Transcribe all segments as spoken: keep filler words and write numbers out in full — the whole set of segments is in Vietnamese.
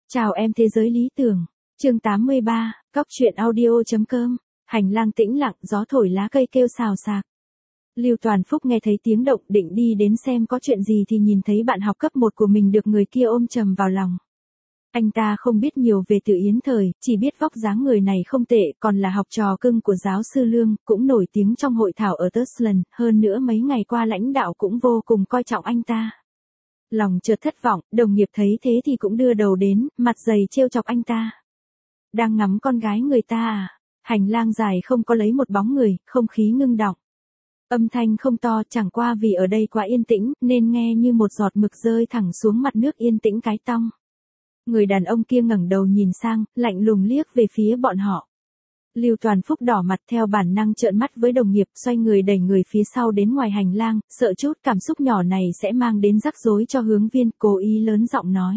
Chào em thế giới lý tưởng. Chương tám mươi ba, Cóc truyện audio.com. Hành lang tĩnh lặng, gió thổi lá cây kêu xào xạc. Lưu Toàn Phúc nghe thấy tiếng động, định đi đến xem có chuyện gì thì nhìn thấy bạn học cấp một của mình được người kia ôm chầm vào lòng. Anh ta không biết nhiều về Từ Yến Thời, chỉ biết vóc dáng người này không tệ, còn là học trò cưng của giáo sư Lương, cũng nổi tiếng trong hội thảo ở Tuxland, hơn nữa mấy ngày qua lãnh đạo cũng vô cùng coi trọng anh ta. Lòng chợt thất vọng, đồng nghiệp thấy thế thì cũng đưa đầu đến, mặt dày trêu chọc anh ta. Đang ngắm con gái người ta à? Hành lang dài không có lấy một bóng người, không khí ngưng đọng. Âm thanh không to, chẳng qua vì ở đây quá yên tĩnh, nên nghe như một giọt mực rơi thẳng xuống mặt nước yên tĩnh cái tong. Người đàn ông kia ngẩng đầu nhìn sang, lạnh lùng liếc về phía bọn họ. Lưu Toàn Phúc đỏ mặt theo bản năng trợn mắt với đồng nghiệp, xoay người đẩy người phía sau đến ngoài hành lang, sợ chút cảm xúc nhỏ này sẽ mang đến rắc rối cho hướng viên, cố ý lớn giọng nói.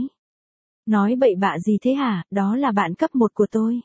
Nói bậy bạ gì thế hả, đó là bạn cấp một của tôi.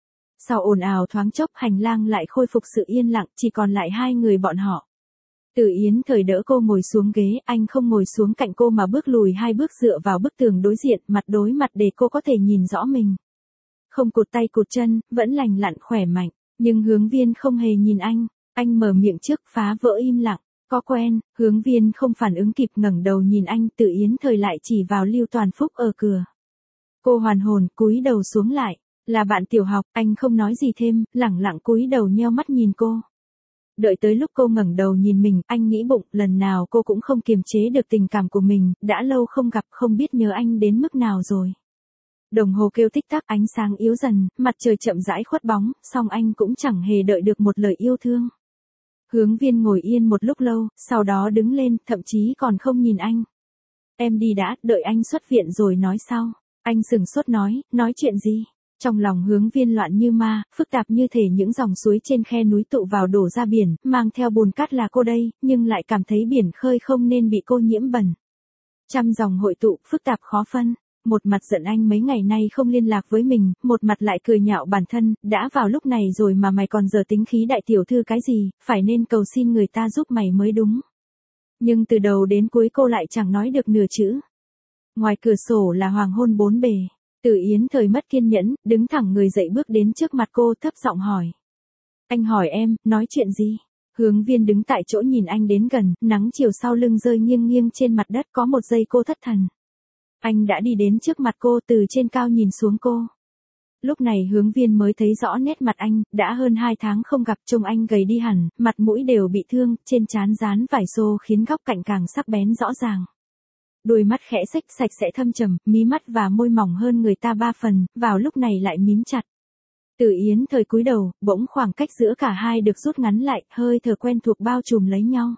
Sau ồn ào thoáng chốc, hành lang lại khôi phục sự yên lặng, chỉ còn lại hai người bọn họ. Từ Yến Thời đỡ cô ngồi xuống ghế, anh không ngồi xuống cạnh cô mà bước lùi hai bước dựa vào bức tường đối diện, mặt đối mặt để cô có thể nhìn rõ mình. Không cụt tay cụt chân, vẫn lành lặn khỏe mạnh, nhưng hướng viên không hề nhìn anh, anh mở miệng trước phá vỡ im lặng, có quen, hướng viên không phản ứng kịp ngẩng đầu nhìn anh, Từ Yến Thời lại chỉ vào Lưu Toàn Phúc ở cửa. Cô hoàn hồn, cúi đầu xuống lại, là bạn tiểu học, anh không nói gì thêm, lẳng lặng cúi đầu nheo mắt nhìn cô. Đợi tới lúc cô ngẩng đầu nhìn mình, anh nghĩ bụng, lần nào cô cũng không kiềm chế được tình cảm của mình, đã lâu không gặp không biết nhớ anh đến mức nào rồi. Đồng hồ kêu tích tắc, ánh sáng yếu dần, mặt trời chậm rãi khuất bóng, song anh cũng chẳng hề đợi được một lời yêu thương. Hướng viên ngồi yên một lúc lâu, sau đó đứng lên, thậm chí còn không nhìn anh. Em đi đã, đợi anh xuất viện rồi nói sau. Anh sừng sốt nói, nói chuyện gì? Trong lòng hướng viên loạn như ma, phức tạp như thể những dòng suối trên khe núi tụ vào đổ ra biển, mang theo bùn cát là cô đây, nhưng lại cảm thấy biển khơi không nên bị cô nhiễm bẩn. Trăm dòng hội tụ, phức tạp khó phân. Một mặt giận anh mấy ngày nay không liên lạc với mình, một mặt lại cười nhạo bản thân, đã vào lúc này rồi mà mày còn giờ tính khí đại tiểu thư cái gì, phải nên cầu xin người ta giúp mày mới đúng. Nhưng từ đầu đến cuối cô lại chẳng nói được nửa chữ. Ngoài cửa sổ là hoàng hôn bốn bề. Từ Yến Thời mất kiên nhẫn, đứng thẳng người dậy bước đến trước mặt cô thấp giọng hỏi. Anh hỏi em, nói chuyện gì? Hướng viên đứng tại chỗ nhìn anh đến gần, nắng chiều sau lưng rơi nghiêng nghiêng trên mặt đất, có một giây cô thất thần. Anh đã đi đến trước mặt cô, từ trên cao nhìn xuống cô. Lúc này hướng viên mới thấy rõ nét mặt anh, đã hơn hai tháng không gặp, trông anh gầy đi hẳn, mặt mũi đều bị thương, trên trán dán vải xô khiến góc cạnh càng sắc bén rõ ràng. Đôi mắt khẽ xếch sạch sẽ thâm trầm, mí mắt và môi mỏng hơn người ta ba phần, vào lúc này lại mím chặt. Từ Yến Thời cúi đầu, bỗng khoảng cách giữa cả hai được rút ngắn lại, hơi thở quen thuộc bao trùm lấy nhau.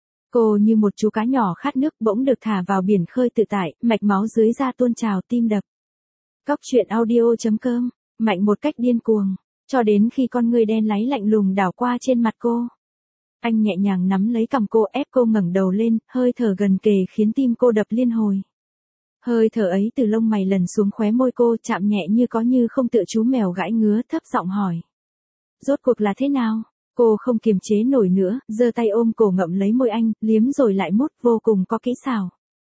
Cô như một chú cá nhỏ khát nước bỗng được thả vào biển khơi tự tại, mạch máu dưới da tuôn trào, tim đập. Cóc truyện audio.com, mạnh một cách điên cuồng, cho đến khi con người đen láy lạnh lùng đảo qua trên mặt cô. Anh nhẹ nhàng nắm lấy cằm cô, ép cô ngẩng đầu lên, hơi thở gần kề khiến tim cô đập liên hồi. Hơi thở ấy từ lông mày lần xuống khóe môi cô, chạm nhẹ như có như không, tựa chú mèo gãi ngứa, thấp giọng hỏi. Rốt cuộc là thế nào? Cô không kiềm chế nổi nữa, giơ tay ôm cổ ngậm lấy môi anh, liếm rồi lại mút, vô cùng có kỹ xảo.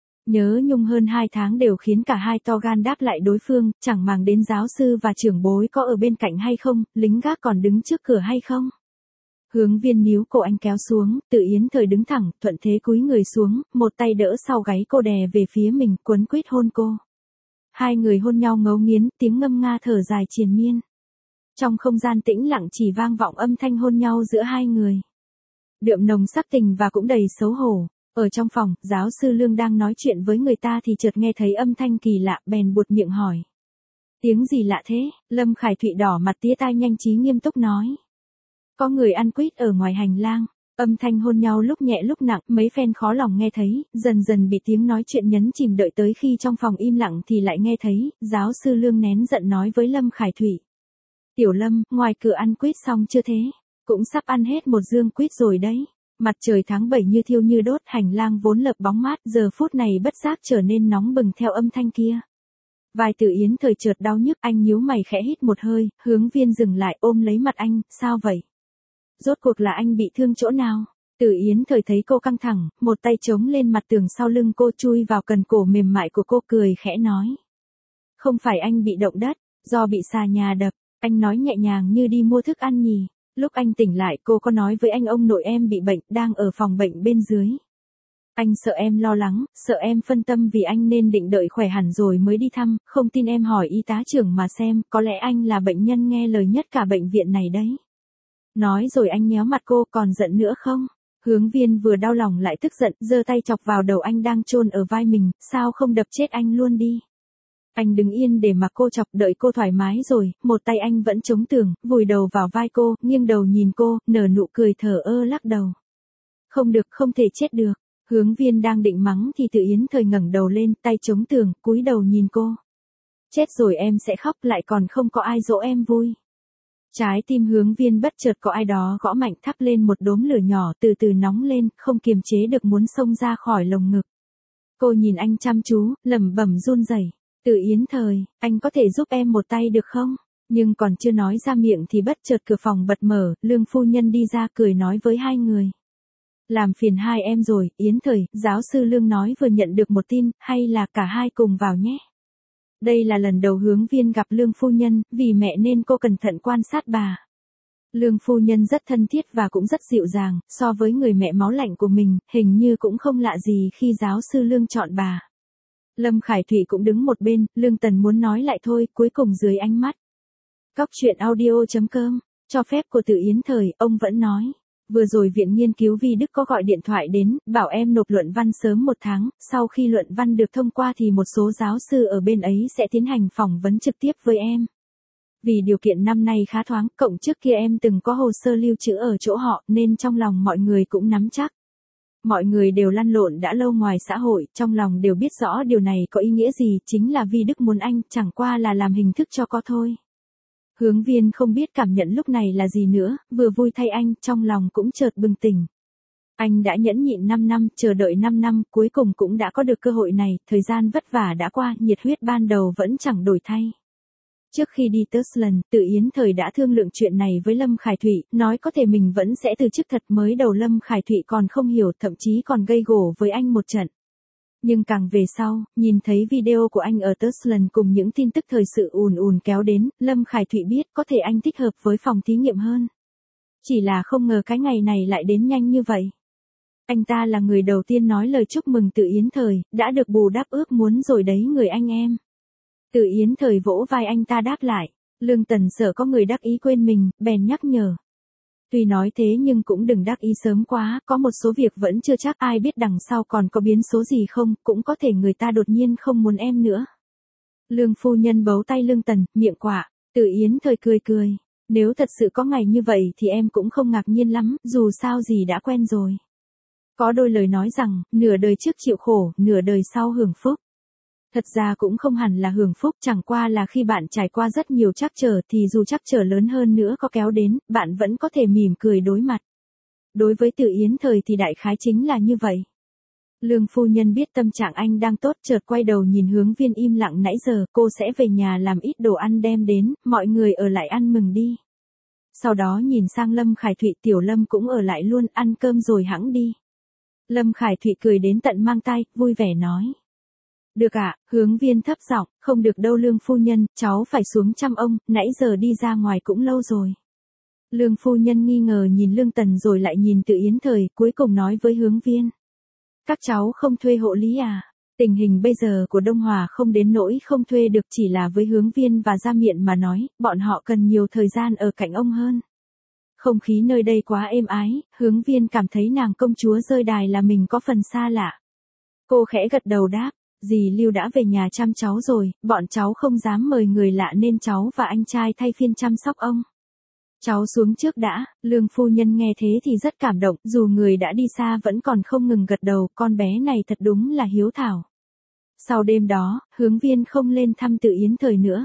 Nhớ nhung hơn hai tháng đều khiến cả hai to gan đáp lại đối phương, chẳng màng đến giáo sư và trưởng bối có ở bên cạnh hay không, lính gác còn đứng trước cửa hay không. Hướng viên níu cổ anh kéo xuống, Từ Yến Thời đứng thẳng, thuận thế cúi người xuống, một tay đỡ sau gáy cô đè về phía mình, quấn quýt hôn cô. Hai người hôn nhau ngấu nghiến, tiếng ngâm nga thở dài triền miên. Trong không gian tĩnh lặng chỉ vang vọng âm thanh hôn nhau giữa hai người. Đượm nồng sắc tình và cũng đầy xấu hổ. Ở trong phòng, giáo sư Lương đang nói chuyện với người ta thì chợt nghe thấy âm thanh kỳ lạ, bèn buột miệng hỏi. Tiếng gì lạ thế? Lâm Khải Thụy đỏ mặt tía tai nhanh trí nghiêm túc nói. Có người ăn quýt ở ngoài hành lang. Âm thanh hôn nhau lúc nhẹ lúc nặng, mấy phen khó lòng nghe thấy, dần dần bị tiếng nói chuyện nhấn chìm, đợi tới khi trong phòng im lặng thì lại nghe thấy, giáo sư Lương nén giận nói với Lâm Khải Thụy. Tiểu Lâm, ngoài cửa ăn quýt xong chưa thế? Cũng sắp ăn hết một dương quýt rồi đấy. Mặt trời tháng bảy như thiêu như đốt, hành lang vốn lợp bóng mát, giờ phút này bất giác trở nên nóng bừng theo âm thanh kia. Vai Từ Yến Thời chợt đau nhức, anh nhíu mày khẽ hít một hơi, hướng viên dừng lại ôm lấy mặt anh, sao vậy? Rốt cuộc là anh bị thương chỗ nào? Từ Yến Thời thấy cô căng thẳng, một tay chống lên mặt tường sau lưng cô, chui vào cần cổ mềm mại của cô, cười khẽ nói. Không phải anh bị động đất, do bị xà nhà đập, anh nói nhẹ nhàng như đi mua thức ăn nhì. Lúc anh tỉnh lại cô có nói với anh ông nội em bị bệnh, đang ở phòng bệnh bên dưới. Anh sợ em lo lắng, sợ em phân tâm vì anh nên định đợi khỏe hẳn rồi mới đi thăm, không tin em hỏi y tá trưởng mà xem, có lẽ anh là bệnh nhân nghe lời nhất cả bệnh viện này đấy. Nói rồi anh nhéo mặt cô, còn giận nữa không? Hướng Viên vừa đau lòng lại tức giận, giơ tay chọc vào đầu anh đang chôn ở vai mình, sao không đập chết anh luôn đi. Anh đứng yên để mặc cô chọc, đợi cô thoải mái rồi, một tay anh vẫn chống tường, vùi đầu vào vai cô, nghiêng đầu nhìn cô, nở nụ cười thờ ơ lắc đầu. Không được, không thể chết được. Hướng Viên đang định mắng thì Từ Yến Thời ngẩng đầu lên, tay chống tường, cúi đầu nhìn cô. Chết rồi em sẽ khóc, lại còn không có ai dỗ em vui. Trái tim Hướng Viên bất chợt có ai đó gõ mạnh, thắp lên một đốm lửa nhỏ, từ từ nóng lên, không kiềm chế được muốn xông ra khỏi lồng ngực. Cô nhìn anh chăm chú, lẩm bẩm run rẩy. Từ Yến Thời, anh có thể giúp em một tay được không? Nhưng còn chưa nói ra miệng thì bất chợt cửa phòng bật mở, Lương phu nhân đi ra cười nói với hai người. Làm phiền hai em rồi, Yến Thời, giáo sư Lương nói vừa nhận được một tin, hay là cả hai cùng vào nhé. Đây là lần đầu Hướng Viên gặp Lương phu nhân, vì mẹ nên cô cẩn thận quan sát bà. Lương phu nhân rất thân thiết và cũng rất dịu dàng, so với người mẹ máu lạnh của mình, hình như cũng không lạ gì khi giáo sư Lương chọn bà. Lâm Khải Thụy cũng đứng một bên, Lương Tần muốn nói lại thôi, cuối cùng dưới ánh mắt. Cóc truyện audio chấm com, cho phép của Từ Yến Thời, ông vẫn nói. Vừa rồi Viện Nghiên cứu Vi Đức có gọi điện thoại đến, bảo em nộp luận văn sớm một tháng, sau khi luận văn được thông qua thì một số giáo sư ở bên ấy sẽ tiến hành phỏng vấn trực tiếp với em. Vì điều kiện năm nay khá thoáng, cộng trước kia em từng có hồ sơ lưu trữ ở chỗ họ, nên trong lòng mọi người cũng nắm chắc. Mọi người đều lăn lộn đã lâu ngoài xã hội, trong lòng đều biết rõ điều này có ý nghĩa gì, chính là Vi Đức muốn anh, chẳng qua là làm hình thức cho có thôi. Hướng Viên không biết cảm nhận lúc này là gì nữa, vừa vui thay anh, trong lòng cũng chợt bừng tỉnh. Anh đã nhẫn nhịn năm năm, chờ đợi năm năm, cuối cùng cũng đã có được cơ hội này, thời gian vất vả đã qua, nhiệt huyết ban đầu vẫn chẳng đổi thay. Trước khi đi Tuxland, Từ Yến Thời đã thương lượng chuyện này với Lâm Khải Thụy, nói có thể mình vẫn sẽ từ chức thật. Mới đầu Lâm Khải Thụy còn không hiểu, thậm chí còn gây gổ với anh một trận. Nhưng càng về sau, nhìn thấy video của anh ở Tuxland cùng những tin tức thời sự ùn ùn kéo đến, Lâm Khải Thụy biết có thể anh thích hợp với phòng thí nghiệm hơn. Chỉ là không ngờ cái ngày này lại đến nhanh như vậy. Anh ta là người đầu tiên nói lời chúc mừng Từ Yến Thời, đã được bù đắp ước muốn rồi đấy người anh em. Từ Yến Thời vỗ vai anh ta đáp lại, Lương Tần sợ có người đắc ý quên mình, bèn nhắc nhở. Tuy nói thế nhưng cũng đừng đắc ý sớm quá, có một số việc vẫn chưa chắc, ai biết đằng sau còn có biến số gì không, cũng có thể người ta đột nhiên không muốn em nữa. Lương phu nhân bấu tay Lương Tần, miệng quạ, Từ Yến Thời cười cười, nếu thật sự có ngày như vậy thì em cũng không ngạc nhiên lắm, dù sao gì đã quen rồi. Có đôi lời nói rằng, nửa đời trước chịu khổ, nửa đời sau hưởng phúc. Thật ra cũng không hẳn là hưởng phúc, chẳng qua là khi bạn trải qua rất nhiều trắc trở thì dù trắc trở lớn hơn nữa có kéo đến, bạn vẫn có thể mỉm cười đối mặt. Đối với Từ Yến Thời thì đại khái chính là như vậy. Lương phu nhân biết tâm trạng anh đang tốt, chợt quay đầu nhìn Hướng Viên im lặng nãy giờ, cô sẽ về nhà làm ít đồ ăn đem đến, mọi người ở lại ăn mừng đi. Sau đó nhìn sang Lâm Khải Thụy, Tiểu Lâm cũng ở lại luôn, ăn cơm rồi hẵng đi. Lâm Khải Thụy cười đến tận mang tai, vui vẻ nói. Được ạ, à, Hướng Viên thấp giọng, không được đâu Lương phu nhân, cháu phải xuống chăm ông, nãy giờ đi ra ngoài cũng lâu rồi. Lương phu nhân nghi ngờ nhìn Lương Tần rồi lại nhìn Từ Yến Thời, cuối cùng nói với Hướng Viên. Các cháu không thuê hộ lý à? Tình hình bây giờ của Đông Hòa không đến nỗi không thuê được, chỉ là với Hướng Viên và Gia Miện mà nói, bọn họ cần nhiều thời gian ở cạnh ông hơn. Không khí nơi đây quá êm ái, Hướng Viên cảm thấy nàng công chúa rơi đài là mình có phần xa lạ. Cô khẽ gật đầu đáp. Dì Lưu đã về nhà chăm cháu rồi, bọn cháu không dám mời người lạ nên cháu và anh trai thay phiên chăm sóc ông. Cháu xuống trước đã, Lương phu nhân nghe thế thì rất cảm động, dù người đã đi xa vẫn còn không ngừng gật đầu, con bé này thật đúng là hiếu thảo. Sau đêm đó, Hướng Viên không lên thăm Từ Yến Thời nữa.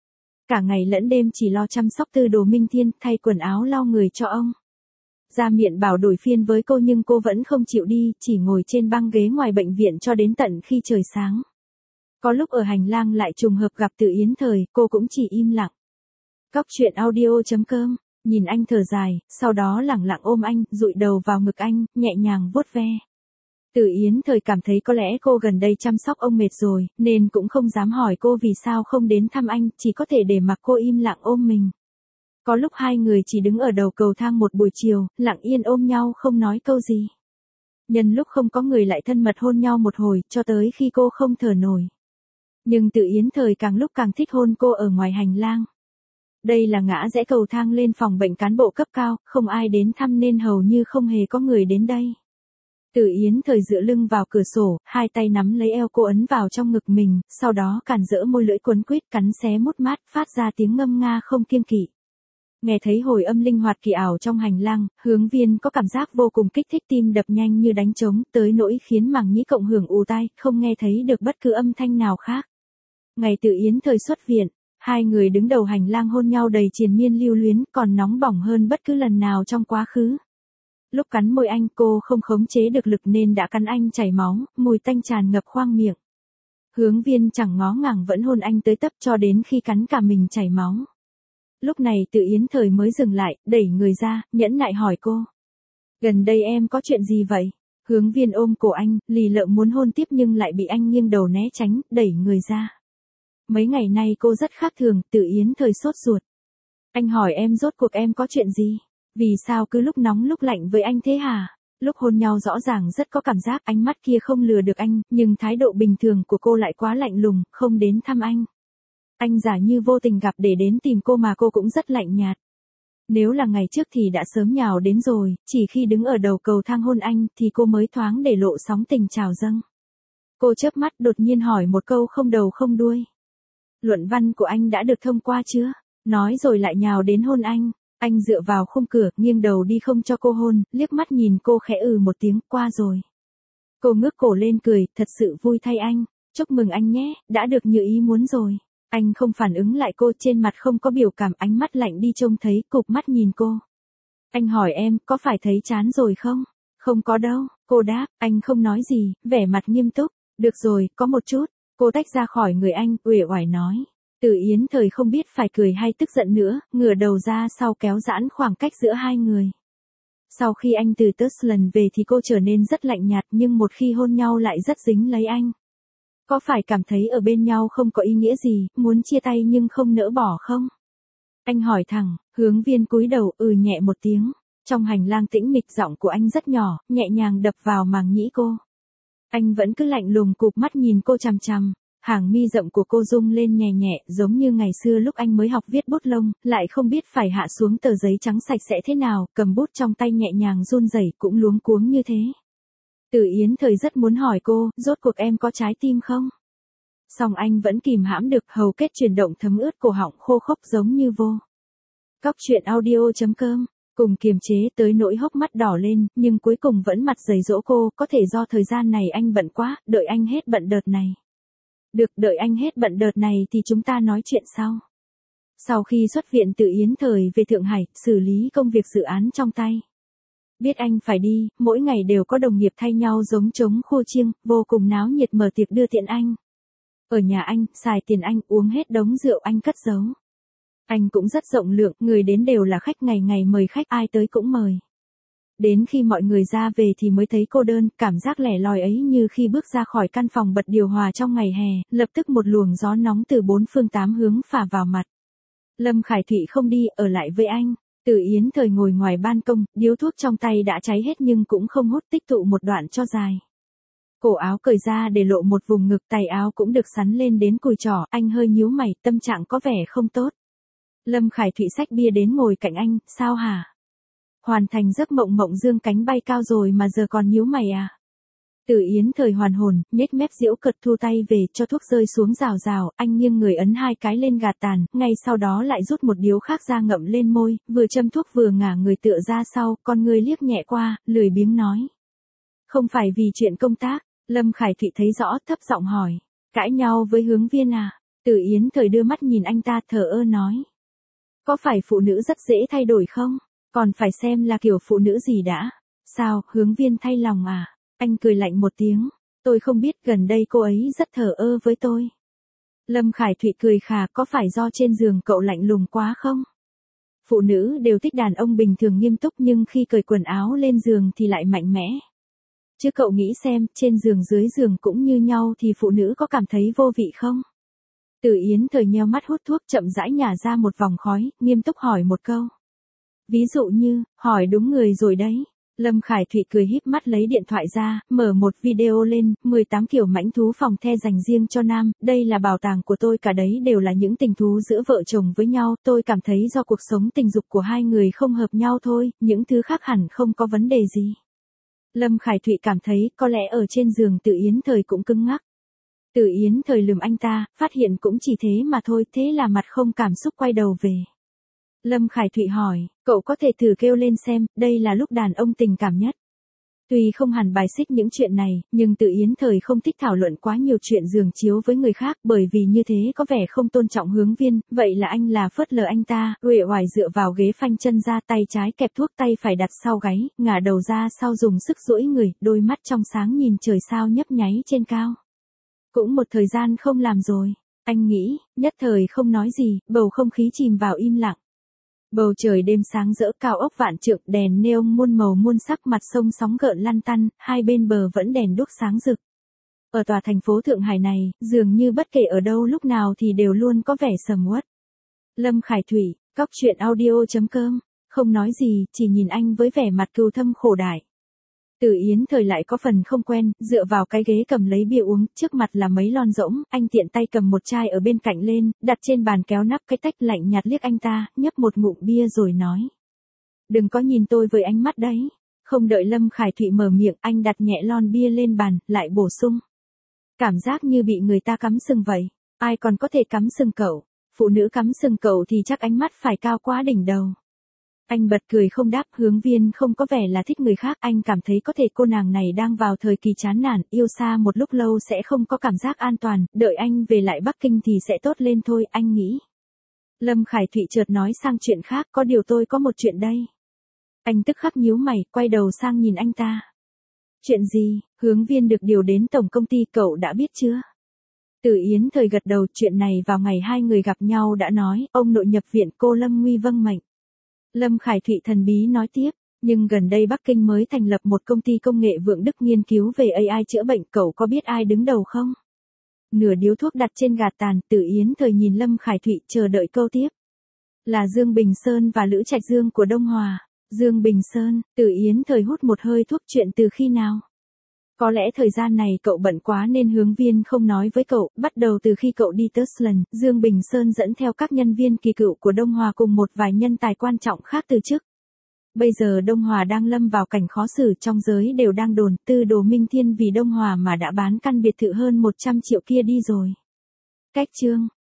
Cả ngày lẫn đêm chỉ lo chăm sóc Tư Đồ Minh Thiên, thay quần áo lau người cho ông. Gia Miện bảo đổi phiên với cô nhưng cô vẫn không chịu đi, chỉ ngồi trên băng ghế ngoài bệnh viện cho đến tận khi trời sáng. Có lúc ở hành lang lại trùng hợp gặp Từ Yến Thời, cô cũng chỉ im lặng. Cóc truyện audio chấm com, nhìn anh thở dài, sau đó lẳng lặng ôm anh, dụi đầu vào ngực anh, nhẹ nhàng vuốt ve. Từ Yến Thời cảm thấy có lẽ cô gần đây chăm sóc ông mệt rồi, nên cũng không dám hỏi cô vì sao không đến thăm anh, chỉ có thể để mặc cô im lặng ôm mình. Có lúc hai người chỉ đứng ở đầu cầu thang một buổi chiều, lặng yên ôm nhau không nói câu gì. Nhân lúc không có người lại thân mật hôn nhau một hồi, cho tới khi cô không thở nổi. Nhưng Từ Yến Thời càng lúc càng thích hôn cô ở ngoài hành lang. Đây là ngã rẽ cầu thang lên phòng bệnh cán bộ cấp cao, không ai đến thăm nên hầu như không hề có người đến đây. Từ Yến Thời dựa lưng vào cửa sổ, hai tay nắm lấy eo cô ấn vào trong ngực mình, sau đó càn rỡ môi lưỡi quấn quýt cắn xé mút mát, phát ra tiếng ngâm nga không kiêng kỵ. Nghe thấy hồi âm linh hoạt kỳ ảo trong hành lang, Hướng Viên có cảm giác vô cùng kích thích, tim đập nhanh như đánh trống, tới nỗi khiến màng nhĩ cộng hưởng ù tai, không nghe thấy được bất cứ âm thanh nào khác. Ngày Từ Yến Thời xuất viện, hai người đứng đầu hành lang hôn nhau đầy triền miên lưu luyến, còn nóng bỏng hơn bất cứ lần nào trong quá khứ. Lúc cắn môi anh, cô không khống chế được lực nên đã cắn anh chảy máu, mùi tanh tràn ngập khoang miệng. Hướng Viên chẳng ngó ngàng vẫn hôn anh tới tấp cho đến khi cắn cả mình chảy máu. Lúc này Từ Yến Thời mới dừng lại, đẩy người ra, nhẫn nại hỏi cô. Gần đây em có chuyện gì vậy? Hướng Viên ôm cổ anh, lì lợm muốn hôn tiếp nhưng lại bị anh nghiêng đầu né tránh, đẩy người ra. Mấy ngày nay cô rất khác thường, Từ Yến Thời sốt ruột. Anh hỏi em rốt cuộc em có chuyện gì? Vì sao cứ lúc nóng lúc lạnh với anh thế hả? Lúc hôn nhau rõ ràng rất có cảm giác, ánh mắt kia không lừa được anh, nhưng thái độ bình thường của cô lại quá lạnh lùng, không đến thăm anh. Anh giả như vô tình gặp để đến tìm cô mà cô cũng rất lạnh nhạt. Nếu là ngày trước thì đã sớm nhào đến rồi, chỉ khi đứng ở đầu cầu thang hôn anh thì cô mới thoáng để lộ sóng tình trào dâng. Cô chớp mắt đột nhiên hỏi một câu không đầu không đuôi. Luận văn của anh đã được thông qua chưa? Nói rồi lại nhào đến hôn anh. Anh dựa vào khung cửa, nghiêng đầu đi không cho cô hôn, liếc mắt nhìn cô khẽ ừ một tiếng, qua rồi. Cô ngước cổ lên cười, thật sự vui thay anh. Chúc mừng anh nhé, đã được như ý muốn rồi. Anh không phản ứng lại cô, trên mặt không có biểu cảm, ánh mắt lạnh đi trông thấy, cụp mắt nhìn cô. Anh hỏi em, có phải thấy chán rồi không? Không có đâu, cô đáp, anh không nói gì, vẻ mặt nghiêm túc. Được rồi, có một chút. Cô tách ra khỏi người anh, uể oải nói. Từ Yến Thời không biết phải cười hay tức giận nữa, ngửa đầu ra sau kéo giãn khoảng cách giữa hai người. Sau khi anh từ Tuxland về thì cô trở nên rất lạnh nhạt, nhưng một khi hôn nhau lại rất dính lấy anh. Có phải cảm thấy ở bên nhau không có ý nghĩa gì, muốn chia tay nhưng không nỡ bỏ không? Anh hỏi thẳng, Hướng Viên cúi đầu ừ nhẹ một tiếng. Trong hành lang tĩnh mịch, giọng của anh rất nhỏ, nhẹ nhàng đập vào màng nhĩ cô. Anh vẫn cứ lạnh lùng cụp mắt nhìn cô chằm chằm. Hàng mi rộng của cô rung lên nhẹ nhẹ, giống như ngày xưa lúc anh mới học viết bút lông, lại không biết phải hạ xuống tờ giấy trắng sạch sẽ thế nào, cầm bút trong tay nhẹ nhàng run rẩy, cũng luống cuống như thế. Từ Yến Thời rất muốn hỏi cô, rốt cuộc em có trái tim không? Song anh vẫn kìm hãm được, hầu kết chuyển động thấm ướt cổ họng khô khốc giống như vô. Cóc truyện audio chấm com cùng kiềm chế tới nỗi hốc mắt đỏ lên, nhưng cuối cùng vẫn mặt dày dỗ cô, có thể do thời gian này anh bận quá, đợi anh hết bận đợt này. Được, đợi anh hết bận đợt này thì chúng ta nói chuyện sau. Sau khi xuất viện, Từ Yến Thời về Thượng Hải, xử lý công việc dự án trong tay. Biết anh phải đi, mỗi ngày đều có đồng nghiệp thay nhau giống trống khua chiêng, vô cùng náo nhiệt, mở tiệc đưa tiện anh. Ở nhà anh, xài tiền anh, uống hết đống rượu anh cất giấu. Anh cũng rất rộng lượng, người đến đều là khách, ngày ngày mời khách, ai tới cũng mời. Đến khi mọi người ra về thì mới thấy cô đơn, cảm giác lẻ loi ấy như khi bước ra khỏi căn phòng bật điều hòa trong ngày hè, lập tức một luồng gió nóng từ bốn phương tám hướng phả vào mặt. Lâm Khải Thụy không đi, ở lại với anh. Từ Yến Thời ngồi ngoài ban công, điếu thuốc trong tay đã cháy hết nhưng cũng không hút, tích tụ một đoạn cho dài. Cổ áo cởi ra để lộ một vùng ngực, tay áo cũng được sắn lên đến cùi trỏ, anh hơi nhíu mày, tâm trạng có vẻ không tốt. Lâm Khải Thụy xách bia đến ngồi cạnh anh, sao hả? Hoàn thành giấc mộng mộng dương cánh bay cao rồi mà giờ còn nhíu mày à? Từ Yến Thời hoàn hồn, nhếch mép giễu cợt, thu tay về, cho thuốc rơi xuống rào rào, anh nghiêng người ấn hai cái lên gạt tàn, ngay sau đó lại rút một điếu khác ra ngậm lên môi, vừa châm thuốc vừa ngả người tựa ra sau, con người liếc nhẹ qua, lười biếng nói. Không phải vì chuyện công tác. Lâm Khải Thụy thấy rõ, thấp giọng hỏi. Cãi nhau với Hướng Viên à? Từ Yến Thời đưa mắt nhìn anh ta, thờ ơ nói. Có phải phụ nữ rất dễ thay đổi không? Còn phải xem là kiểu phụ nữ gì đã. Sao, Hướng Viên thay lòng à? Anh cười lạnh một tiếng. Tôi không biết, gần đây cô ấy rất thờ ơ với tôi. Lâm Khải Thụy cười khà, có phải do trên giường cậu lạnh lùng quá không? Phụ nữ đều thích đàn ông bình thường nghiêm túc, nhưng khi cởi quần áo lên giường thì lại mạnh mẽ. Chứ cậu nghĩ xem, trên giường dưới giường cũng như nhau thì phụ nữ có cảm thấy vô vị không? Từ Yến Thời nheo mắt hút thuốc chậm rãi nhả ra một vòng khói, nghiêm túc hỏi một câu. Ví dụ như, hỏi đúng người rồi đấy. Lâm Khải Thụy cười híp mắt lấy điện thoại ra, mở một video lên, mười tám kiểu mãnh thú phòng the dành riêng cho nam, đây là bảo tàng của tôi, cả đấy đều là những tình thú giữa vợ chồng với nhau, tôi cảm thấy do cuộc sống tình dục của hai người không hợp nhau thôi, những thứ khác hẳn không có vấn đề gì. Lâm Khải Thụy cảm thấy có lẽ ở trên giường Từ Yến Thời cũng cứng ngắc. Từ Yến Thời lườm anh ta, phát hiện cũng chỉ thế mà thôi, thế là mặt không cảm xúc quay đầu về. Lâm Khải Thụy hỏi, cậu có thể thử kêu lên xem, đây là lúc đàn ông tình cảm nhất. Tuy không hẳn bài xích những chuyện này, nhưng Từ Yến Thời không thích thảo luận quá nhiều chuyện giường chiếu với người khác, bởi vì như thế có vẻ không tôn trọng Hướng Viên, vậy là anh là phớt lờ anh ta, uể oải dựa vào ghế phanh chân ra, tay trái kẹp thuốc, tay phải đặt sau gáy, ngả đầu ra sau dùng sức duỗi người, đôi mắt trong sáng nhìn trời sao nhấp nháy trên cao. Cũng một thời gian không làm rồi, anh nghĩ, nhất thời không nói gì, bầu không khí chìm vào im lặng. Bầu trời đêm sáng rỡ, cao ốc vạn trượng, đèn neon muôn màu muôn sắc, mặt sông sóng gợn lăn tăn, hai bên bờ vẫn đèn đuốc sáng rực. Ở tòa thành phố Thượng Hải này, dường như bất kể ở đâu lúc nào thì đều luôn có vẻ sầm uất. Lâm Khải Thụy, Cóc Truyện Audio chấm com, không nói gì, chỉ nhìn anh với vẻ mặt cừu thâm khổ đại. Từ Yến Thời lại có phần không quen, dựa vào cái ghế cầm lấy bia uống, trước mặt là mấy lon rỗng, anh tiện tay cầm một chai ở bên cạnh lên, đặt trên bàn kéo nắp cái tách, lạnh nhạt liếc anh ta, nhấp một ngụm bia rồi nói. Đừng có nhìn tôi với ánh mắt đấy. Không đợi Lâm Khải Thụy mở miệng, anh đặt nhẹ lon bia lên bàn, lại bổ sung. Cảm giác như bị người ta cắm sừng vậy. Ai còn có thể cắm sừng cậu? Phụ nữ cắm sừng cậu thì chắc ánh mắt phải cao quá đỉnh đầu. Anh bật cười không đáp, Hướng Viên không có vẻ là thích người khác, anh cảm thấy có thể cô nàng này đang vào thời kỳ chán nản, yêu xa một lúc lâu sẽ không có cảm giác an toàn, đợi anh về lại Bắc Kinh thì sẽ tốt lên thôi, anh nghĩ. Lâm Khải Thụy chợt nói sang chuyện khác, có điều tôi có một chuyện đây. Anh tức khắc nhíu mày, quay đầu sang nhìn anh ta. Chuyện gì? Hướng Viên được điều đến tổng công ty, cậu đã biết chưa? Từ Yến Thời gật đầu, chuyện này vào ngày hai người gặp nhau đã nói, ông nội nhập viện, cô Lâm Nguy vâng mệnh. Lâm Khải Thụy thần bí nói tiếp, nhưng gần đây Bắc Kinh mới thành lập một công ty công nghệ Vượng Đức nghiên cứu về a i chữa bệnh, cậu có biết ai đứng đầu không? Nửa điếu thuốc đặt trên gạt tàn, Từ Yến Thời nhìn Lâm Khải Thụy chờ đợi câu tiếp. Là Dương Bình Sơn và Lữ Trạch Dương của Đông Hòa. Dương Bình Sơn, Từ Yến Thời hút một hơi thuốc, chuyện từ khi nào? Có lẽ thời gian này cậu bận quá nên Hướng Viên không nói với cậu, bắt đầu từ khi cậu đi Tussland, Dương Bình Sơn dẫn theo các nhân viên kỳ cựu của Đông Hòa cùng một vài nhân tài quan trọng khác từ chức. Bây giờ Đông Hòa đang lâm vào cảnh khó xử, trong giới đều đang đồn, Tư Đồ Minh Thiên vì Đông Hòa mà đã bán căn biệt thự hơn một trăm triệu kia đi rồi. Cách chương